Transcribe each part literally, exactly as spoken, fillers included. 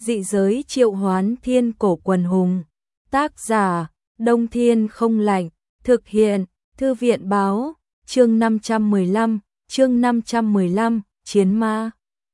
Dị giới triệu hoán thiên cổ quần hùng. Tác giả, Đông Thiên không lạnh. Thực hiện, Thư viện báo. Chương năm trăm mười lăm, chương năm trăm mười lăm, Chiến ma.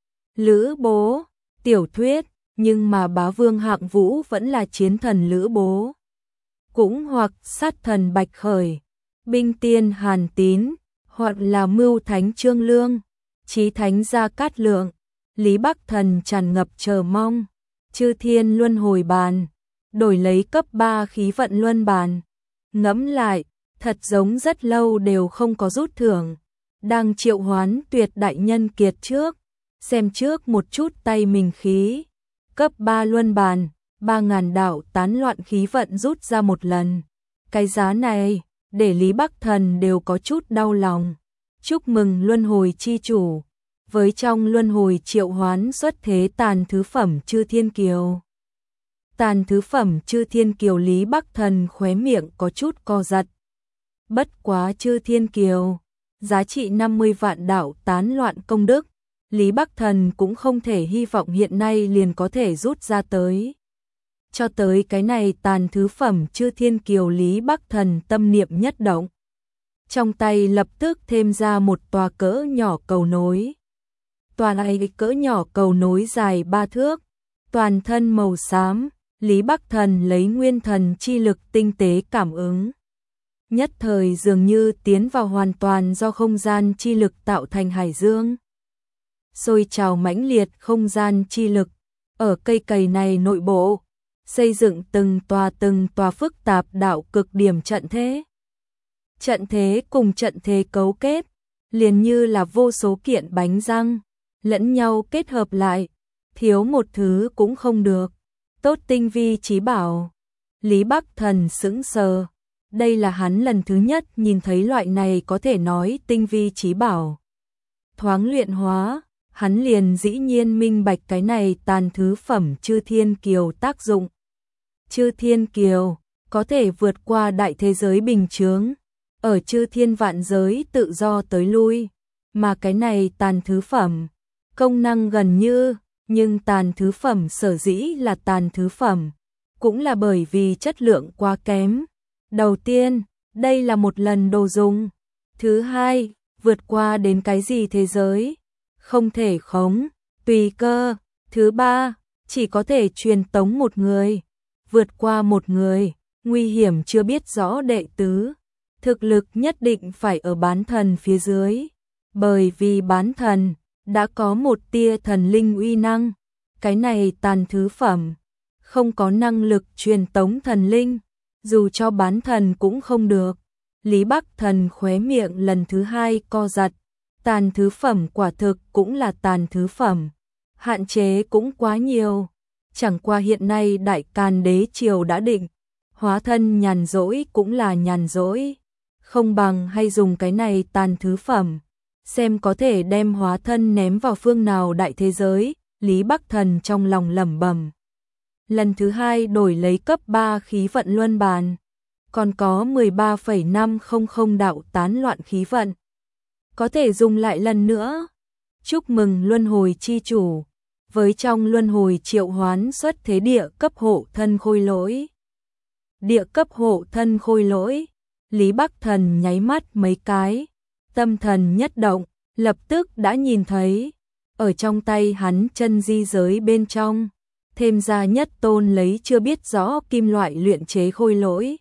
Lữ Bố, tiểu thuyết, nhưng mà bá vương Hạng Vũ vẫn là chiến thần Lữ Bố. Cũng hoặc sát thần Bạch Khởi, binh tiên Hàn Tín, hoặc là mưu thánh Trương Lương, chí thánh Gia Cát Lượng, Lý Bắc Thần tràn ngập chờ mong. Chư thiên luân hồi bàn, đổi lấy cấp ba khí vận luân bàn. Ngẫm lại, thật giống rất lâu đều không có rút thưởng. Đang triệu hoán tuyệt đại nhân kiệt trước, xem trước một chút tay mình khí. Cấp ba luân bàn, ba ngàn đạo tán loạn khí vận rút ra một lần. Cái giá này, để Lý Bắc Thần đều có chút đau lòng. Chúc mừng luân hồi chi chủ, với trong luân hồi triệu hoán xuất thế tàn thứ phẩm Chư Thiên Kiều. Tàn thứ phẩm Chư Thiên Kiều, Lý Bắc Thần khóe miệng có chút co giật. Bất quá Chư Thiên Kiều, giá trị năm mươi vạn đạo tán loạn công đức, Lý Bắc Thần cũng không thể hy vọng hiện nay liền có thể rút ra tới. Cho tới cái này tàn thứ phẩm Chư Thiên Kiều, Lý Bắc Thần tâm niệm nhất động. Trong tay lập tức thêm ra một tòa cỡ nhỏ cầu nối. Tòa này cỡ nhỏ cầu nối dài ba thước, toàn thân màu xám, Lý Bắc Thần lấy nguyên thần chi lực tinh tế cảm ứng. Nhất thời dường như tiến vào hoàn toàn do không gian chi lực tạo thành hải dương. Sôi trào mãnh liệt không gian chi lực, ở cây cầy này nội bộ, xây dựng từng tòa từng tòa phức tạp đạo cực điểm trận thế. Trận thế cùng trận thế cấu kết, liền như là vô số kiện bánh răng, lẫn nhau kết hợp lại, thiếu một thứ cũng không được. Tốt tinh vi chí bảo. Lý Bắc Thần sững sờ, đây là hắn lần thứ nhất nhìn thấy loại này có thể nói tinh vi chí bảo. Thoáng luyện hóa, hắn liền dĩ nhiên minh bạch cái này tàn thứ phẩm Chư Thiên Kiều tác dụng. Chư Thiên Kiều có thể vượt qua đại thế giới bình chướng, ở chư thiên vạn giới tự do tới lui, mà cái này tàn thứ phẩm, công năng gần như, nhưng tàn thứ phẩm sở dĩ là tàn thứ phẩm, cũng là bởi vì chất lượng quá kém. Đầu tiên, đây là một lần đồ dùng. Thứ hai, vượt qua đến cái gì thế giới, không thể khống, tùy cơ. Thứ ba, chỉ có thể truyền tống một người, vượt qua một người, nguy hiểm chưa biết rõ đệ tứ. Thực lực nhất định phải ở bán thần phía dưới, bởi vì bán thần đã có một tia thần linh uy năng. Cái này tàn thứ phẩm, không có năng lực truyền tống thần linh, dù cho bán thần cũng không được. Lý Bắc Thần khóe miệng lần thứ hai co giật, tàn thứ phẩm quả thực cũng là tàn thứ phẩm, hạn chế cũng quá nhiều. Chẳng qua hiện nay Đại Càn Đế Triều đã định, hóa thân nhàn rỗi cũng là nhàn rỗi, không bằng hay dùng cái này tàn thứ phẩm, xem có thể đem hóa thân ném vào phương nào đại thế giới. Lý Bắc Thần trong lòng lẩm bẩm. Lần thứ hai đổi lấy cấp ba khí vận luân bàn, còn có mười ba phẩy năm không không đạo tán loạn khí vận, có thể dùng lại lần nữa. Chúc mừng luân hồi chi chủ, với trong luân hồi triệu hoán xuất thế địa cấp hộ thân khôi lỗi. Địa cấp hộ thân khôi lỗi, Lý Bắc Thần nháy mắt mấy cái, tâm thần nhất động, lập tức đã nhìn thấy, ở trong tay hắn chân di giới bên trong, thêm ra nhất tôn lấy chưa biết rõ kim loại luyện chế khôi lỗi.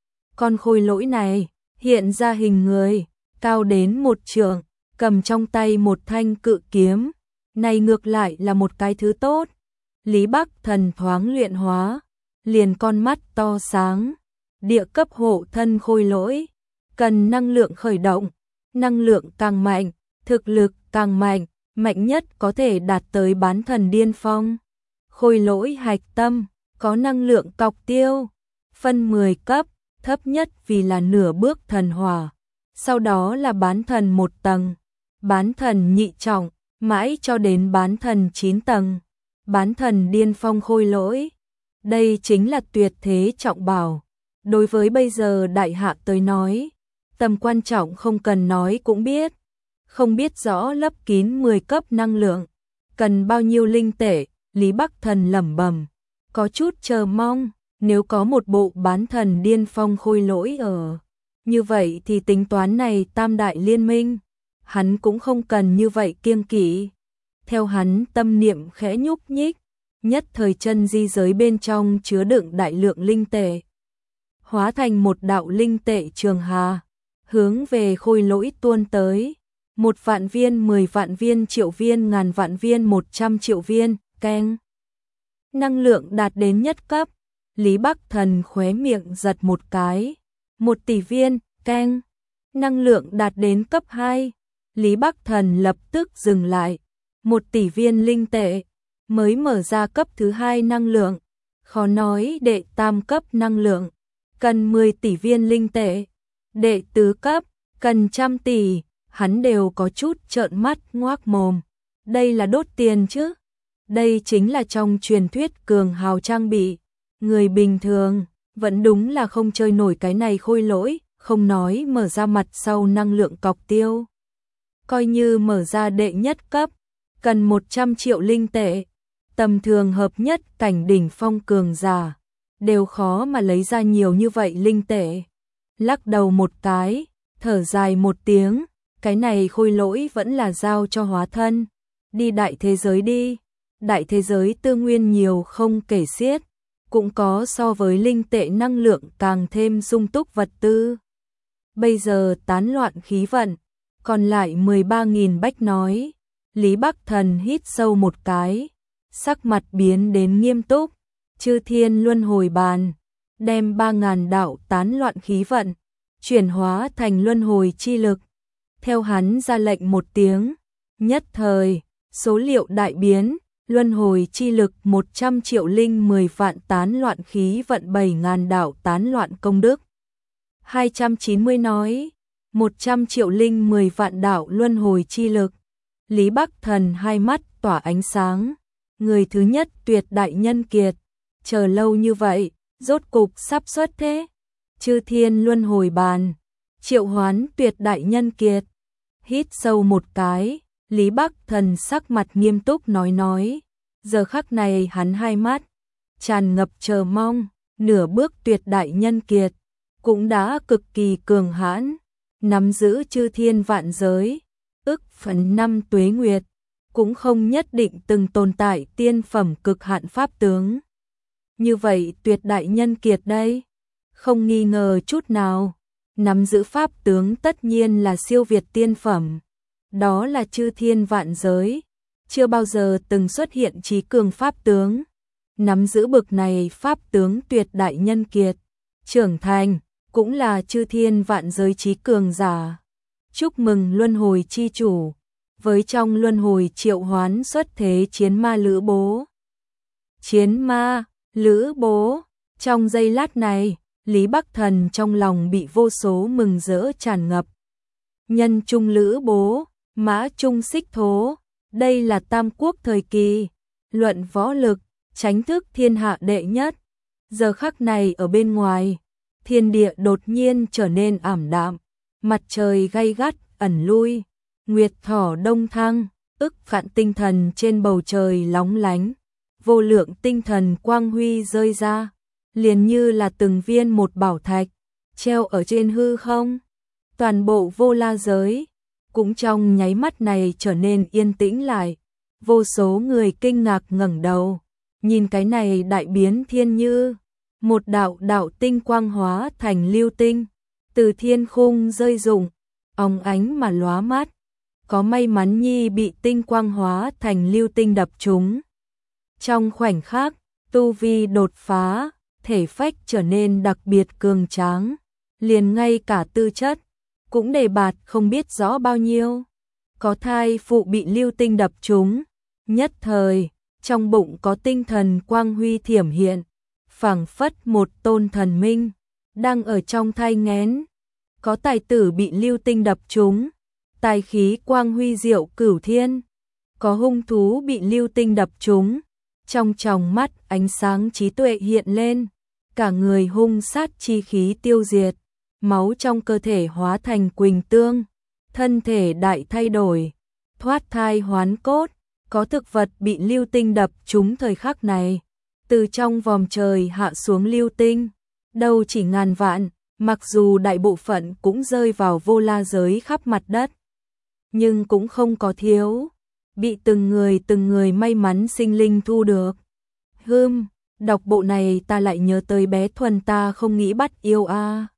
Con khôi lỗi này, hiện ra hình người, cao đến một trượng, cầm trong tay một thanh cự kiếm, này ngược lại là một cái thứ tốt. Lý Bắc Thần thoáng luyện hóa, liền con mắt to sáng. Địa cấp hộ thân khôi lỗi, cần năng lượng khởi động, năng lượng càng mạnh, thực lực càng mạnh, mạnh nhất có thể đạt tới bán thần điên phong. Khôi lỗi hạch tâm, có năng lượng cọc tiêu, phân mười cấp, thấp nhất vì là nửa bước thần hỏa, sau đó là bán thần một tầng, bán thần nhị trọng, mãi cho đến bán thần chín tầng. Bán thần điên phong khôi lỗi, đây chính là tuyệt thế trọng bảo. Đối với bây giờ đại hạ tới nói, tầm quan trọng không cần nói cũng biết. Không biết rõ lấp kín mười cấp năng lượng, cần bao nhiêu linh tệ, Lý Bắc Thần lẩm bẩm, có chút chờ mong, nếu có một bộ bán thần điên phong khôi lỗi ở. Như vậy thì tính toán này tam đại liên minh, hắn cũng không cần như vậy kiêng kỵ. Theo hắn tâm niệm khẽ nhúc nhích, nhất thời chân di giới bên trong chứa đựng đại lượng linh tệ. Hóa thành một đạo linh tệ trường hà, hướng về khôi lỗi tuôn tới. Một vạn viên, mười vạn viên, triệu viên, ngàn vạn viên, một trăm triệu viên, keng. Năng lượng đạt đến nhất cấp, Lý Bắc Thần khóe miệng giật một cái. Một tỷ viên, keng. Năng lượng đạt đến cấp hai, Lý Bắc Thần lập tức dừng lại. Một tỷ viên linh tệ, mới mở ra cấp thứ hai năng lượng. Khó nói đệ tam cấp năng lượng, cần mười tỷ viên linh tệ. Đệ tứ cấp, cần trăm tỷ, hắn đều có chút trợn mắt ngoác mồm. Đây là đốt tiền chứ? Đây chính là trong truyền thuyết cường hào trang bị. Người bình thường, vẫn đúng là không chơi nổi cái này khôi lỗi, không nói mở ra mặt sau năng lượng cọc tiêu. Coi như mở ra đệ nhất cấp, cần một trăm triệu linh tệ. Tầm thường hợp nhất cảnh đỉnh phong cường giả, đều khó mà lấy ra nhiều như vậy linh tệ. Lắc đầu một cái, thở dài một tiếng, cái này khôi lỗi vẫn là giao cho hóa thân. Đi đại thế giới đi, đại thế giới tư nguyên nhiều không kể xiết, cũng có so với linh tệ năng lượng càng thêm sung túc vật tư. Bây giờ tán loạn khí vận, còn lại mười ba nghìn bách nói. Lý Bắc Thần hít sâu một cái, sắc mặt biến đến nghiêm túc. Chư thiên luân hồi bàn, đem ba ngàn đạo tán loạn khí vận, chuyển hóa thành luân hồi chi lực. Theo hắn ra lệnh một tiếng, nhất thời, số liệu đại biến, luân hồi chi lực một trăm triệu linh mười vạn tán loạn khí vận bảy ngàn đạo tán loạn công đức. hai trăm chín mươi nói, một trăm triệu linh mười vạn đạo luân hồi chi lực. Lý Bắc Thần hai mắt tỏa ánh sáng, người thứ nhất tuyệt đại nhân kiệt, chờ lâu như vậy, rốt cục sắp xuất thế. Chư thiên luân hồi bàn, triệu hoán tuyệt đại nhân kiệt. Hít sâu một cái, Lý Bắc Thần sắc mặt nghiêm túc nói nói. Giờ khắc này hắn hai mắt tràn ngập chờ mong, nửa bước tuyệt đại nhân kiệt, cũng đã cực kỳ cường hãn, nắm giữ chư thiên vạn giới, ức phần năm tuế nguyệt, cũng không nhất định từng tồn tại tiên phẩm cực hạn pháp tướng. Như vậy tuyệt đại nhân kiệt đây, không nghi ngờ chút nào, nắm giữ pháp tướng tất nhiên là siêu việt tiên phẩm. Đó là chư thiên vạn giới, chưa bao giờ từng xuất hiện trí cường pháp tướng. Nắm giữ bực này pháp tướng tuyệt đại nhân kiệt, trưởng thành, cũng là chư thiên vạn giới trí cường giả. Chúc mừng luân hồi chi chủ, với trong luân hồi triệu hoán xuất thế chiến ma Lữ Bố. Chiến ma, Lữ Bố, trong giây lát này, Lý Bắc Thần trong lòng bị vô số mừng rỡ tràn ngập. Nhân trung Lữ Bố, mã trung xích thố, đây là tam quốc thời kỳ, luận võ lực, chánh thức thiên hạ đệ nhất. Giờ khắc này ở bên ngoài, thiên địa đột nhiên trở nên ảm đạm, mặt trời gay gắt ẩn lui, nguyệt thỏ đông thăng, ức vạn tinh thần trên bầu trời lóng lánh, vô lượng tinh thần quang huy rơi ra, liền như là từng viên một bảo thạch treo ở trên hư không. Toàn bộ vô la giới cũng trong nháy mắt này trở nên yên tĩnh lại. Vô số người kinh ngạc ngẩng đầu, nhìn cái này đại biến thiên như một đạo đạo tinh quang hóa thành lưu tinh, từ thiên khung rơi rụng, óng ánh mà lóa mắt. Có may mắn nhi bị tinh quang hóa thành lưu tinh đập trúng. Trong khoảnh khắc, tu vi đột phá, thể phách trở nên đặc biệt cường tráng, liền ngay cả tư chất cũng đề bạt không biết rõ bao nhiêu. Có thai phụ bị lưu tinh đập trúng, nhất thời, trong bụng có tinh thần quang huy thiểm hiện, phảng phất một tôn thần minh đang ở trong thai nghén. Có tài tử bị lưu tinh đập trúng, tài khí quang huy diệu cửu thiên. Có hung thú bị lưu tinh đập trúng, trong tròng mắt ánh sáng trí tuệ hiện lên, cả người hung sát chi khí tiêu diệt, máu trong cơ thể hóa thành quỳnh tương, thân thể đại thay đổi, thoát thai hoán cốt, có thực vật bị lưu tinh đập trúng thời khắc này. Từ trong vòm trời hạ xuống lưu tinh, đâu chỉ ngàn vạn, mặc dù đại bộ phận cũng rơi vào vô la giới khắp mặt đất, nhưng cũng không có thiếu, bị từng người từng người may mắn sinh linh thu được. Hưm, đọc bộ này ta lại nhớ tới bé Thuần ta không nghĩ bắt yêu a. À.